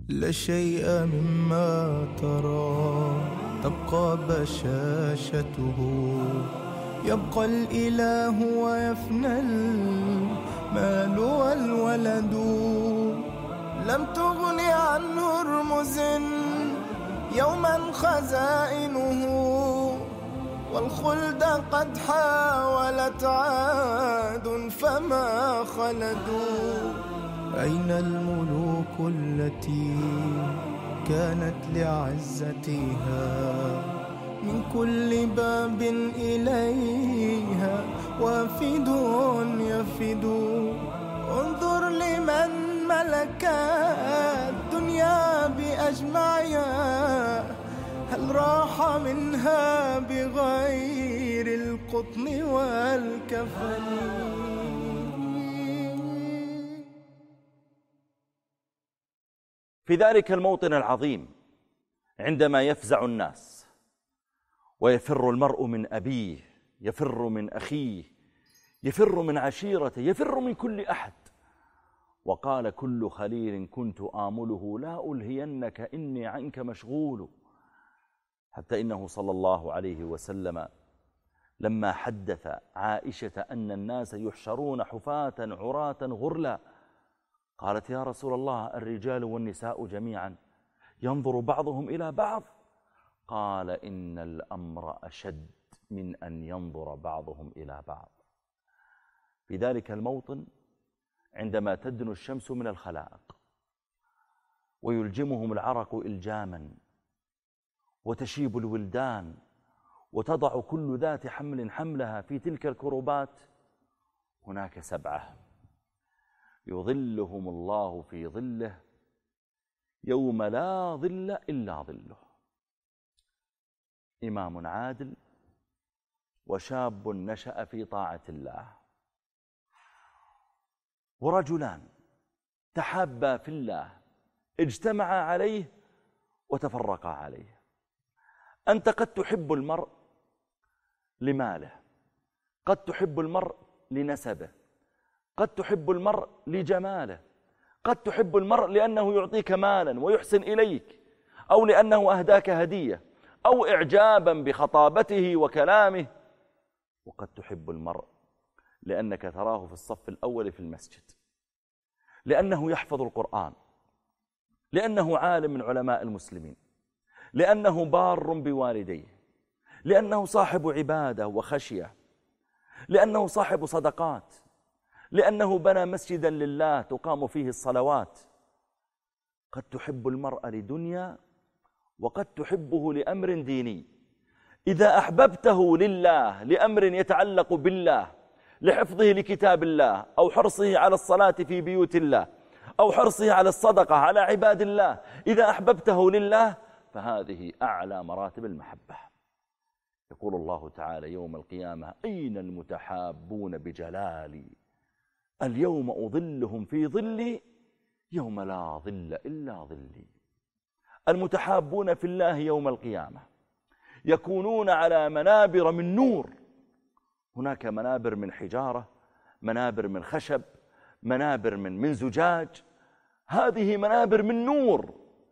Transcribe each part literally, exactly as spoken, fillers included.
لا شيء مما ترى تبقى بشاشته، يبقى الإله ويفنى المال والولد. لم تغن عنه رمز يوما خزائنه، والخلد قد حاولت عاد فما خلدوا. أين الملوك التي كانت لعزتها من كل باب إليها وافد يفد؟ انظر لمن ملك الدنيا بأجمعها، هل راح منها بغير القطن والكفن؟ في ذلك الموطن العظيم عندما يفزع الناس ويفر المرء من أبيه، يفر من أخيه، يفر من عشيرته، يفر من كل أحد، وقال كل خليل كنت آمله لا ألهينك إني عنك مشغول. حتى إنه صلى الله عليه وسلم لما حدث عائشة أن الناس يحشرون حفاة عراة غرلا، قالت يا رسول الله الرجال والنساء جميعا ينظر بعضهم إلى بعض؟ قال إن الأمر أشد من أن ينظر بعضهم إلى بعض. في ذلك الموطن عندما تدنو الشمس من الخلائق ويلجمهم العرق إلجاما وتشيب الولدان وتضع كل ذات حمل حملها في تلك الكربات، هناك سبعة يظلهم الله في ظله يوم لا ظل إلا ظله: إمام عادل، وشاب نشأ في طاعة الله، ورجلان تحابا في الله اجتمعا عليه وتفرقا عليه. أنت قد تحب المرء لماله، قد تحب المرء لنسبه، قد تحب المرء لجماله، قد تحب المرء لأنه يعطيك مالا ويحسن إليك، أو لأنه أهداك هدية، أو إعجابا بخطابته وكلامه، وقد تحب المرء لأنك تراه في الصف الأول في المسجد، لأنه يحفظ القرآن، لأنه عالم من علماء المسلمين، لأنه بار بوالديه، لأنه صاحب عبادة وخشية، لأنه صاحب صدقات، لأنه بنى مسجدا لله تقام فيه الصلوات. قد تحب المرء لدنيا، وقد تحبه لأمر ديني. إذا أحببته لله لأمر يتعلق بالله، لحفظه لكتاب الله، أو حرصه على الصلاة في بيوت الله، أو حرصه على الصدقة على عباد الله، إذا أحببته لله فهذه أعلى مراتب المحبة. يقول الله تعالى يوم القيامة: أين المتحابون بجلالي اليوم أظلهم في ظلي يوم لا ظل إلا ظلي. المتحابون في الله يوم القيامة يكونون على منابر من نور. هناك منابر من حجارة، منابر من خشب، منابر من من زجاج. هذه منابر من نور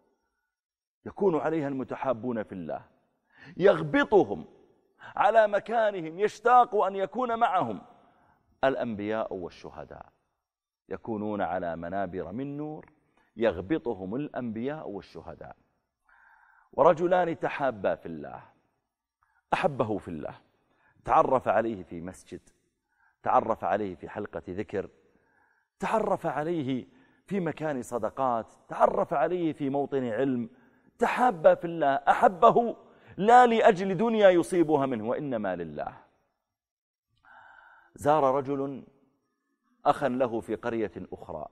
يكون عليها المتحابون في الله، يغبطهم على مكانهم، يشتاق أن يكون معهم الأنبياء والشهداء، يكونون على منابر من نور يغبطهم الأنبياء والشهداء. ورجلان تحابا في الله، أحبه في الله، تعرف عليه في مسجد، تعرف عليه في حلقة ذكر، تعرف عليه في مكان صدقات، تعرف عليه في موطن علم، تحابا في الله، أحبه لا لأجل دنيا يصيبها منه، وإنما لله. زار رجل أخا له في قرية أخرى،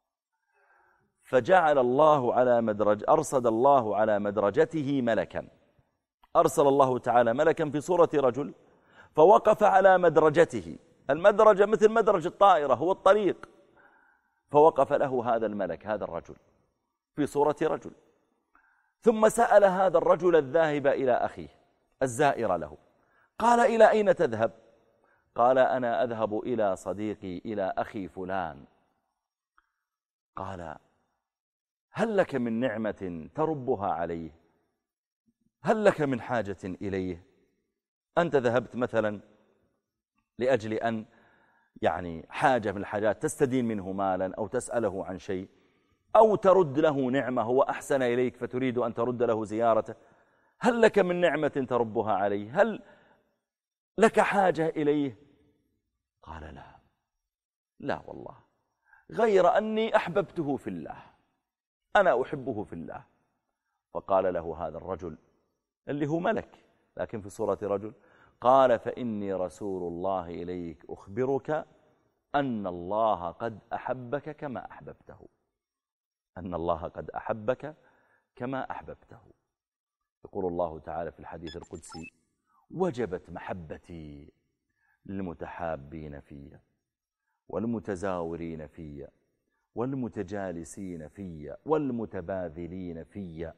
فجعل الله على مدرج أرصد الله على مدرجته ملكا، أرسل الله تعالى ملكا في صورة رجل فوقف على مدرجته. المدرجة مثل مدرج الطائرة، هو الطريق، فوقف له هذا الملك، هذا الرجل في صورة رجل. ثم سأل هذا الرجل الذاهب إلى أخيه الزائر له، قال: إلى أين تذهب؟ قال: أنا أذهب إلى صديقي إلى أخي فلان. قال: هل لك من نعمة تربها عليه؟ هل لك من حاجة إليه؟ أنت ذهبت مثلا لأجل أن يعني حاجة من الحاجات تستدين منه مالا أو تسأله عن شيء أو ترد له نعمة هو أحسن إليك فتريد أن ترد له زيارته. هل لك من نعمة تربها عليه؟ هل لك حاجة إليه؟ قال لا، لا والله، غير أني أحببته في الله، أنا أحبه في الله. فقال له هذا الرجل اللي هو ملك لكن في صورة رجل، قال فإني رسول الله إليك أخبرك أن الله قد أحبك كما أحببته، أن الله قد أحبك كما أحببته. يقول الله تعالى في الحديث القدسي: وجبت محبتي للمتحابين في والمتزاورين في والمتجالسين في والمتباذلين في.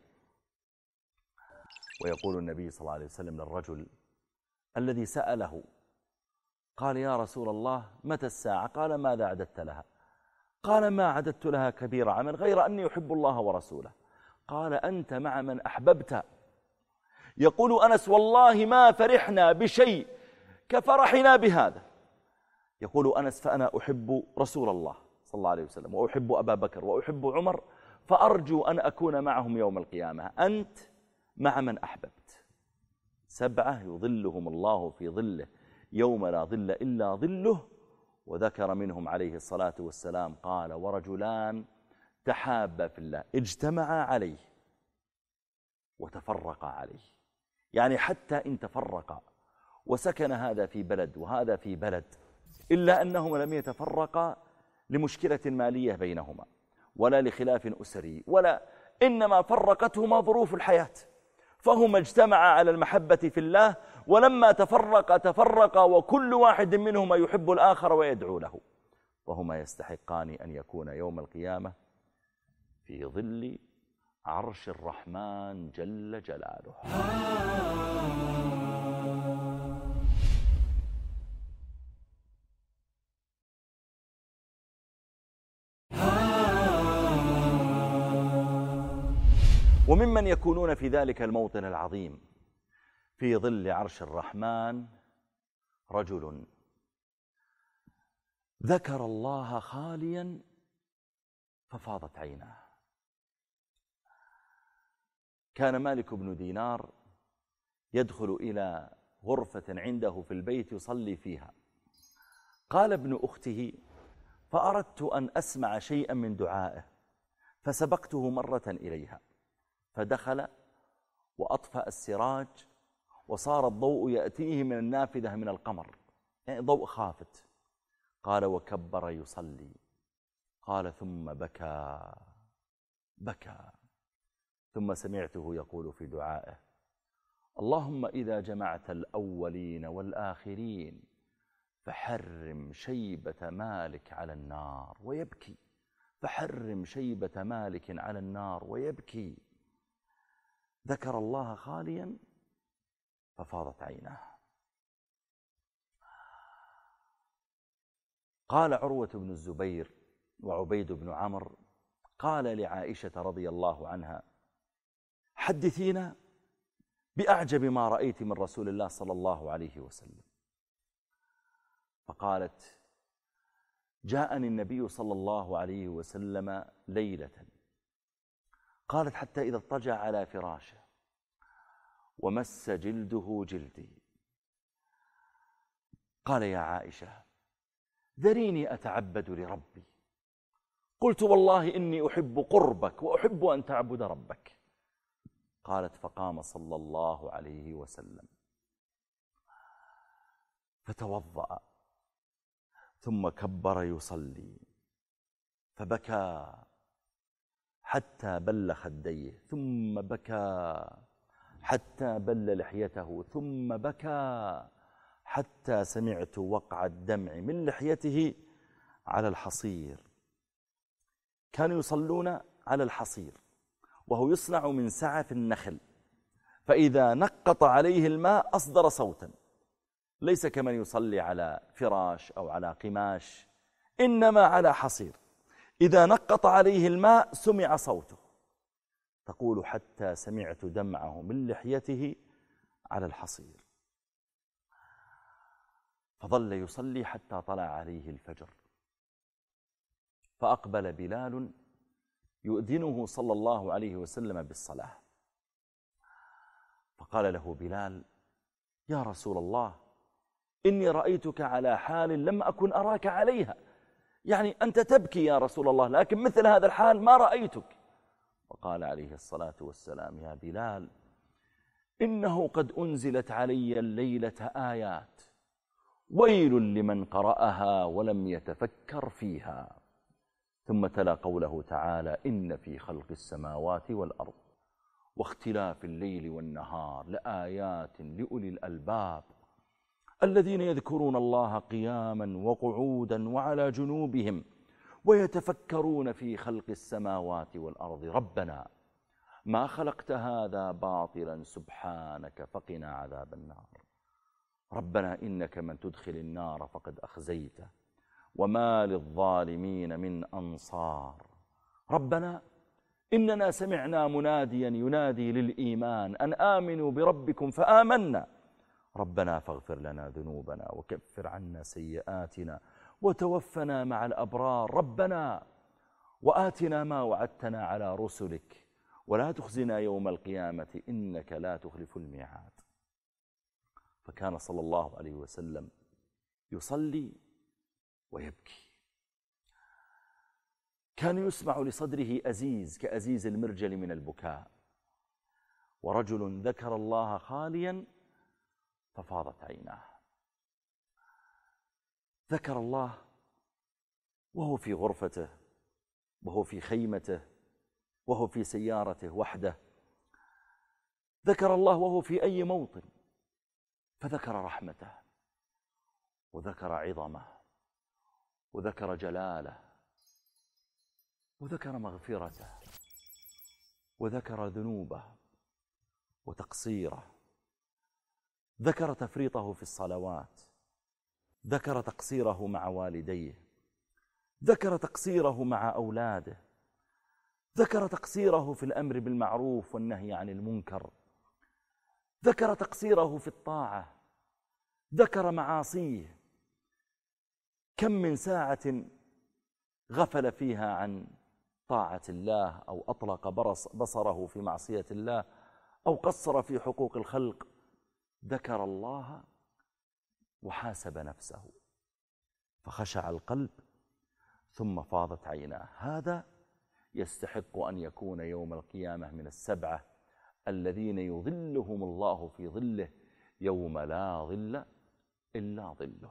ويقول النبي صلى الله عليه وسلم للرجل الذي سأله قال: يا رسول الله متى الساعة؟ قال: ماذا عددت لها؟ قال: ما عددت لها كبير عمل غير أني يحب الله ورسوله. قال: أنت مع من أحببت. يقول أنس: والله ما فرحنا بشيء كفرحنا بهذا. يقول أنس: فأنا أحب رسول الله صلى الله عليه وسلم وأحب أبا بكر وأحب عمر، فأرجو أن أكون معهم يوم القيامة. أنت مع من أحببت. سبعة يظلهم الله في ظله يوم لا ظل إلا ظله. وذكر منهم عليه الصلاة والسلام قال: ورجلان تحابا في الله اجتمعا عليه وتفرقا عليه. يعني حتى إن تفرقا وسكن هذا في بلد وهذا في بلد إلا أنهما لم يتفرقا لمشكلة مالية بينهما ولا لخلاف أسري، ولا إنما فرقتهما ظروف الحياة، فهما اجتمعا على المحبة في الله، ولما تفرقا تفرقا وكل واحد منهما يحب الآخر ويدعو له، وهما يستحقان أن يكون يوم القيامة في ظل عرش الرحمن جل جلاله. وممن يكونون في ذلك الموطن العظيم في ظل عرش الرحمن رجل ذكر الله خاليا ففاضت عيناه. كان مالك بن دينار يدخل إلى غرفة عنده في البيت يصلي فيها. قال ابن أخته: فأردت أن أسمع شيئا من دعائه فسبقته مرة إليها، فدخل وأطفأ السراج وصار الضوء يأتيه من النافذة من القمر، يعني ضوء خافت. قال: وكبر يصلي. قال: ثم بكى بكى ثم سمعته يقول في دعائه: اللهم إذا جمعت الأولين والآخرين فحرم شيبة مالك على النار، ويبكي. فحرم شيبة مالك على النار ويبكي. ذكر الله خاليا ففاضت عيناه. قال عروة بن الزبير وعبيد بن عمرو قال لعائشة رضي الله عنها: حدثينا بأعجب ما رأيت من رسول الله صلى الله عليه وسلم. فقالت: جاءني النبي صلى الله عليه وسلم ليلة، قالت حتى إذا اضطجع على فراشه ومس جلده جلدي قال: يا عائشة ذريني أتعبد لربي. قلت: والله إني أحب قربك وأحب أن تعبد ربك. قالت: فقام صلى الله عليه وسلم فتوضأ ثم كبر يصلي فبكى حتى بل خديه، ثم بكى حتى بل لحيته، ثم بكى حتى سمعت وقع الدمع من لحيته على الحصير. كانوا يصلون على الحصير وهو يصنع من سعف النخل، فإذا نقط عليه الماء أصدر صوتا، ليس كمن يصلي على فراش أو على قماش، إنما على حصير. إذا نقط عليه الماء سمع صوته. تقول حتى سمعت دمعه من لحيته على الحصير. فظل يصلي حتى طلع عليه الفجر، فأقبل بلال يؤذنه صلى الله عليه وسلم بالصلاة، فقال له بلال: يا رسول الله، إني رأيتك على حال لم أكن أراك عليها، يعني أنت تبكي يا رسول الله، لكن مثل هذا الحال ما رأيتك. وقال عليه الصلاة والسلام: يا بلال، إنه قد أنزلت علي الليلة آيات، ويل لمن قرأها ولم يتفكر فيها. ثم تلا قوله تعالى: إن في خلق السماوات والأرض واختلاف الليل والنهار لآيات لأولي الألباب الذين يذكرون الله قياما وقعودا وعلى جنوبهم ويتفكرون في خلق السماوات والأرض ربنا ما خلقت هذا باطلا سبحانك فقنا عذاب النار. ربنا إنك من تدخل النار فقد أخزيته وما للظالمين من أنصار. ربنا إننا سمعنا مناديا ينادي للإيمان أن آمنوا بربكم فآمنا. ربنا فاغفر لنا ذنوبنا وكفر عنا سيئاتنا وتوفنا مع الأبرار. ربنا وآتنا ما وعدتنا على رسلك ولا تخزنا يوم القيامة إنك لا تخلف الميعاد. فكان صلى الله عليه وسلم يصلي ويبكي، كان يسمع لصدره أزيز كأزيز المرجل من البكاء. ورجل ذكر الله خاليا ففاضت عيناه، ذكر الله وهو في غرفته وهو في خيمته وهو في سيارته وحده، ذكر الله وهو في أي موطن، فذكر رحمته وذكر عظمه وذكر جلاله وذكر مغفرته وذكر ذنوبه وتقصيره، ذكر تفريطه في الصلوات، ذكر تقصيره مع والديه، ذكر تقصيره مع أولاده، ذكر تقصيره في الأمر بالمعروف والنهي عن المنكر، ذكر تقصيره في الطاعة، ذكر معاصيه. كم من ساعة غفل فيها عن طاعة الله أو أطلق بصره في معصية الله أو قصر في حقوق الخلق. ذكر الله وحاسب نفسه فخشع القلب ثم فاضت عيناه. هذا يستحق أن يكون يوم القيامة من السبعة الذين يظلهم الله في ظله يوم لا ظل إلا ظله.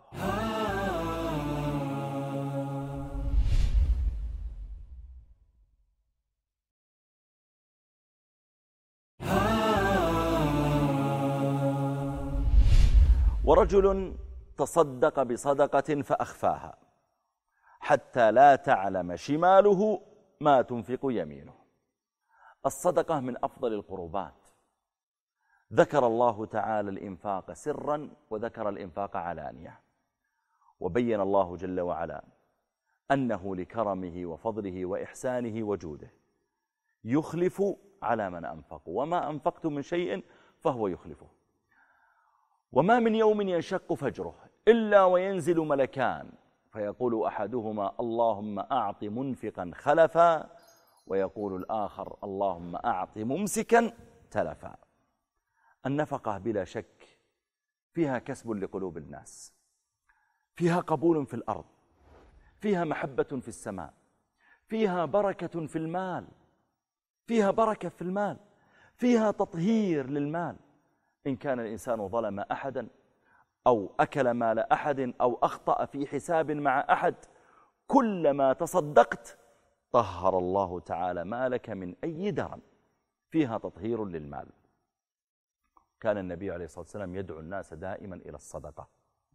ورجل تصدق بصدقة فأخفاها حتى لا تعلم شماله ما تنفق يمينه. الصدقة من أفضل القربات. ذكر الله تعالى الإنفاق سرا وذكر الإنفاق علانية، وبين الله جل وعلا أنه لكرمه وفضله وإحسانه وجوده يخلف على من أنفق، وما أنفقتم من شيء فهو يخلفه. وما من يوم ينشق فجره إلا وينزل ملكان فيقول أحدهما اللهم أعط منفقا خلفا، ويقول الآخر اللهم أعط ممسكا تلفا. النفقة بلا شك فيها كسب لقلوب الناس، فيها قبول في الأرض، فيها محبة في السماء، فيها بركة في المال، فيها بركة في المال، فيها تطهير للمال. إن كان الإنسان ظلم أحدا أو أكل مال أحد أو أخطأ في حساب مع أحد، كلما تصدقت طهر الله تعالى مالك من أي درن، فيها تطهير للمال. كان النبي عليه الصلاة والسلام يدعو الناس دائما إلى الصدقة،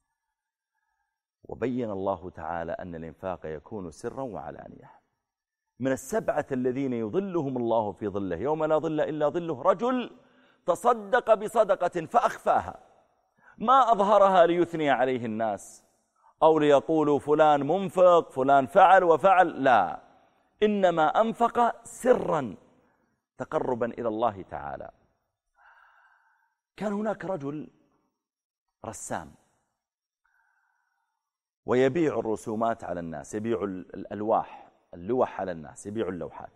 وبين الله تعالى أن الإنفاق يكون سرا وعلانية. من السبعة الذين يظلهم الله في ظله يوم لا ظل إلا ظله رجل تصدق بصدقة فأخفاها، ما أظهرها ليثني عليه الناس أو ليقولوا فلان منفق فلان فعل وفعل، لا، إنما أنفق سرا تقربا إلى الله تعالى. كان هناك رجل رسام ويبيع الرسومات على الناس، يبيع الألواح اللوح على الناس، يبيع اللوحات.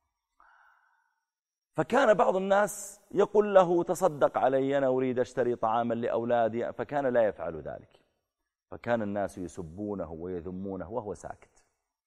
فكان بعض الناس يقول له تصدق علي، أنا أريد أشتري طعاما لأولادي، فكان لا يفعل ذلك، فكان الناس يسبونه ويذمونه وهو ساكت.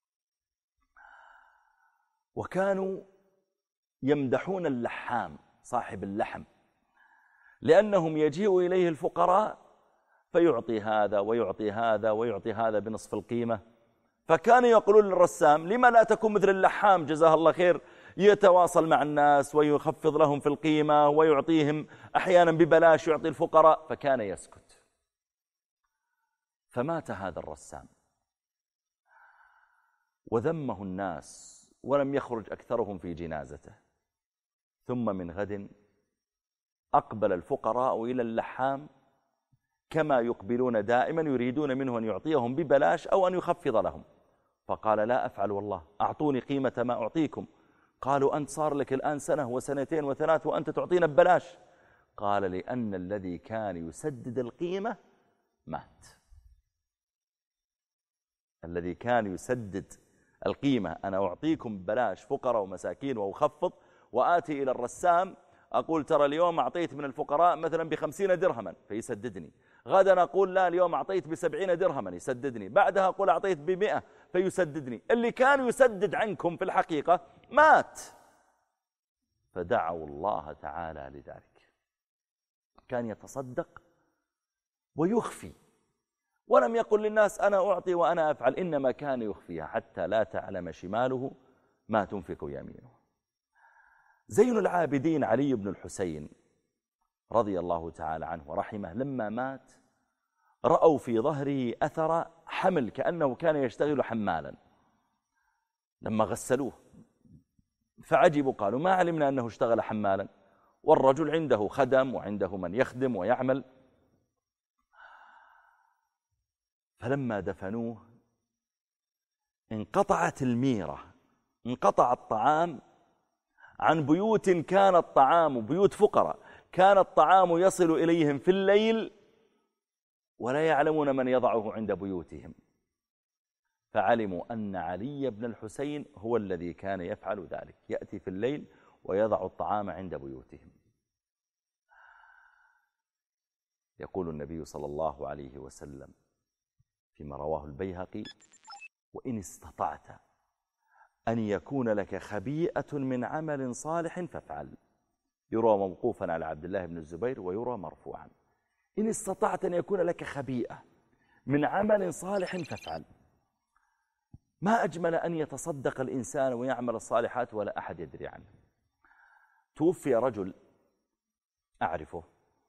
وكانوا يمدحون اللحام صاحب اللحم، لأنهم يجيء إليه الفقراء فيعطي هذا ويعطي هذا ويعطي هذا بنصف القيمة. فكانوا يقولون للرسام لما لا تكون مثل اللحام جزاه الله خير، يتواصل مع الناس ويخفض لهم في القيمة ويعطيهم أحيانا ببلاش، يعطي الفقراء. فكان يسكت. فمات هذا الرسام وذمه الناس ولم يخرج أكثرهم في جنازته. ثم من غد أقبل الفقراء إلى اللحام كما يقبلون دائما، يريدون منه أن يعطيهم ببلاش أو أن يخفض لهم. فقال لا أفعل والله، أعطوني قيمة ما أعطيكم. قالوا أنت صار لك الآن سنة وسنتين وثلاث وأنت تعطينا ببلاش. قال لأن الذي كان يسدد القيمة مات. الذي كان يسدد القيمة، أنا أعطيكم ببلاش فقراء ومساكين وأخفض، وآتي إلى الرسام أقول ترى اليوم أعطيت من الفقراء مثلا بخمسين درهما فيسددني، غدا أقول لا اليوم أعطيت بسبعين درهما يسددني، بعدها أقول أعطيت بمئة فيسددني. اللي كان يسدد عنكم في الحقيقة مات. فدعوا الله تعالى لذلك. كان يتصدق ويخفي، ولم يقل للناس أنا أعطي وأنا أفعل، إنما كان يخفيها حتى لا تعلم شماله ما تنفق يمينه. زين العابدين علي بن الحسين رضي الله تعالى عنه ورحمه لما مات رأوا في ظهره أثر حمل، كأنه كان يشتغل حمالا. لما غسلوه فعجبوا، قالوا ما علمنا أنه اشتغل حمالا، والرجل عنده خدم وعنده من يخدم ويعمل. فلما دفنوه انقطعت الميرة، انقطع الطعام عن بيوت كان الطعام، بيوت فقراء كان الطعام يصل إليهم في الليل ولا يعلمون من يضعه عند بيوتهم. فعلموا أن علي بن الحسين هو الذي كان يفعل ذلك، يأتي في الليل ويضع الطعام عند بيوتهم. يقول النبي صلى الله عليه وسلم فيما رواه البيهقي: وإن استطعت أن يكون لك خبيئة من عمل صالح فافعل. يروى موقوفا على عبد الله بن الزبير ويروى مرفوعا: إن استطعت أن يكون لك خبيئة من عمل صالح فافعل. ما أجمل أن يتصدق الإنسان ويعمل الصالحات ولا أحد يدري عنه. توفي رجل أعرفه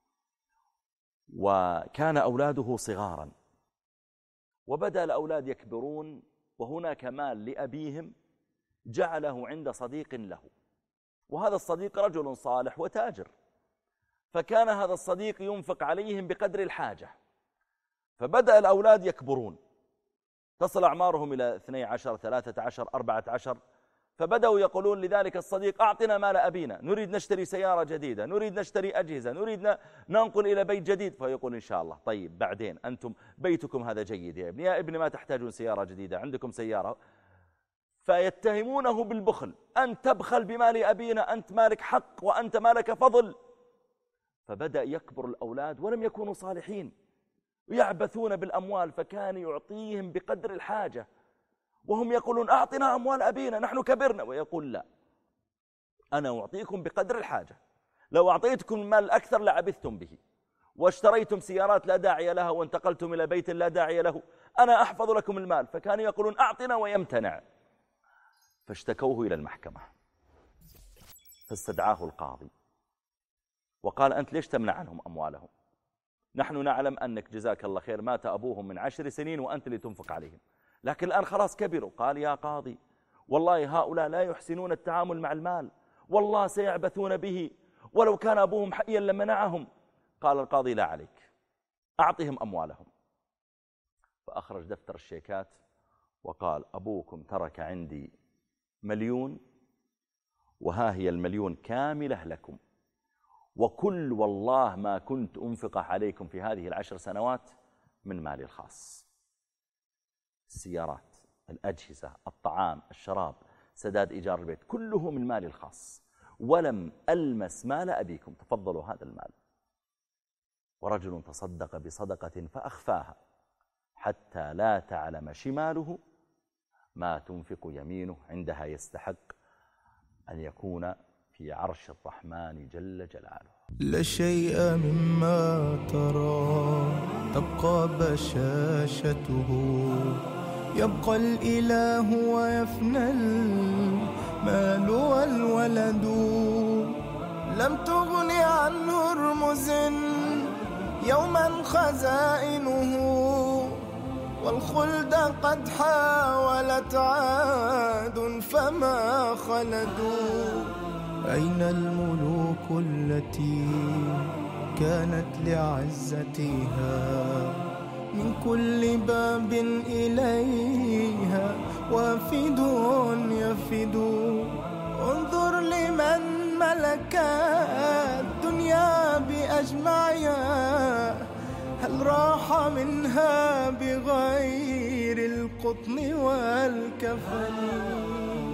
وكان أولاده صغارا، وبدأ الأولاد يكبرون وهناك مال لأبيهم جعله عند صديق له، وهذا الصديق رجل صالح وتاجر، فكان هذا الصديق ينفق عليهم بقدر الحاجة. فبدأ الأولاد يكبرون، تصل أعمارهم إلى اثني عشر ثلاثة عشر أربعة عشر، فبدأوا يقولون لذلك الصديق: أعطنا مال أبينا، نريد نشتري سيارة جديدة، نريد نشتري أجهزة، نريد ننقل إلى بيت جديد. فيقول: إن شاء الله، طيب بعدين، أنتم بيتكم هذا جيد يا ابني، يا ابني ما تحتاجون سيارة جديدة، عندكم سيارة. فيتهمونه بالبخل: أنت تبخل بمال أبينا، أنت مالك حق وأنت مالك فضل. فبدأ يكبر الأولاد ولم يكونوا صالحين، يعبثون بالأموال، فكان يعطيهم بقدر الحاجة، وهم يقولون: أعطنا أموال أبينا نحن كبرنا. ويقول: لا، أنا أعطيكم بقدر الحاجة، لو أعطيتكم المال أكثر لعبثتم به واشتريتم سيارات لا داعي لها وانتقلتم إلى بيت لا داعي له، أنا أحفظ لكم المال. فكانوا يقولون: أعطنا ويمتنع. فاشتكوه إلى المحكمة، فاستدعاه القاضي وقال: أنت ليش تمنع عنهم أموالهم؟ نحن نعلم أنك جزاك الله خير مات أبوهم من عشر سنين وأنت اللي تنفق عليهم، لكن الآن خلاص كبروا. قال: يا قاضي، والله هؤلاء لا يحسنون التعامل مع المال، والله سيعبثون به، ولو كان أبوهم حيا لمنعهم. قال القاضي: لا عليك، أعطهم أموالهم. فأخرج دفتر الشيكات وقال: أبوكم ترك عندي مليون، وها هي المليون كاملة لكم، وكل والله ما كنت أنفق عليكم في هذه العشر سنوات من مالي الخاص. السيارات، الأجهزة، الطعام، الشراب، سداد إيجار البيت، كله من مالي الخاص، ولم ألمس مال أبيكم، تفضلوا هذا المال. ورجل تصدق بصدقة فأخفاها حتى لا تعلم شماله ما تنفق يمينه، عندها يستحق أن يكون في عرش الرحمن جل جلاله. لا شيء مما ترى تبقى بشاشته، يبقى الإله ويفنى المال والولد. لم تغن عنه رمز يوما خزائنه، والخلد قد حاولت عاد فما خلدوا. أين الملوك التي كانت لعزتها من كل باب إليها وافد يفد؟ انظر لمن ملك الدنيا بأجمعها، هل راح منها بغير القطن والكفن؟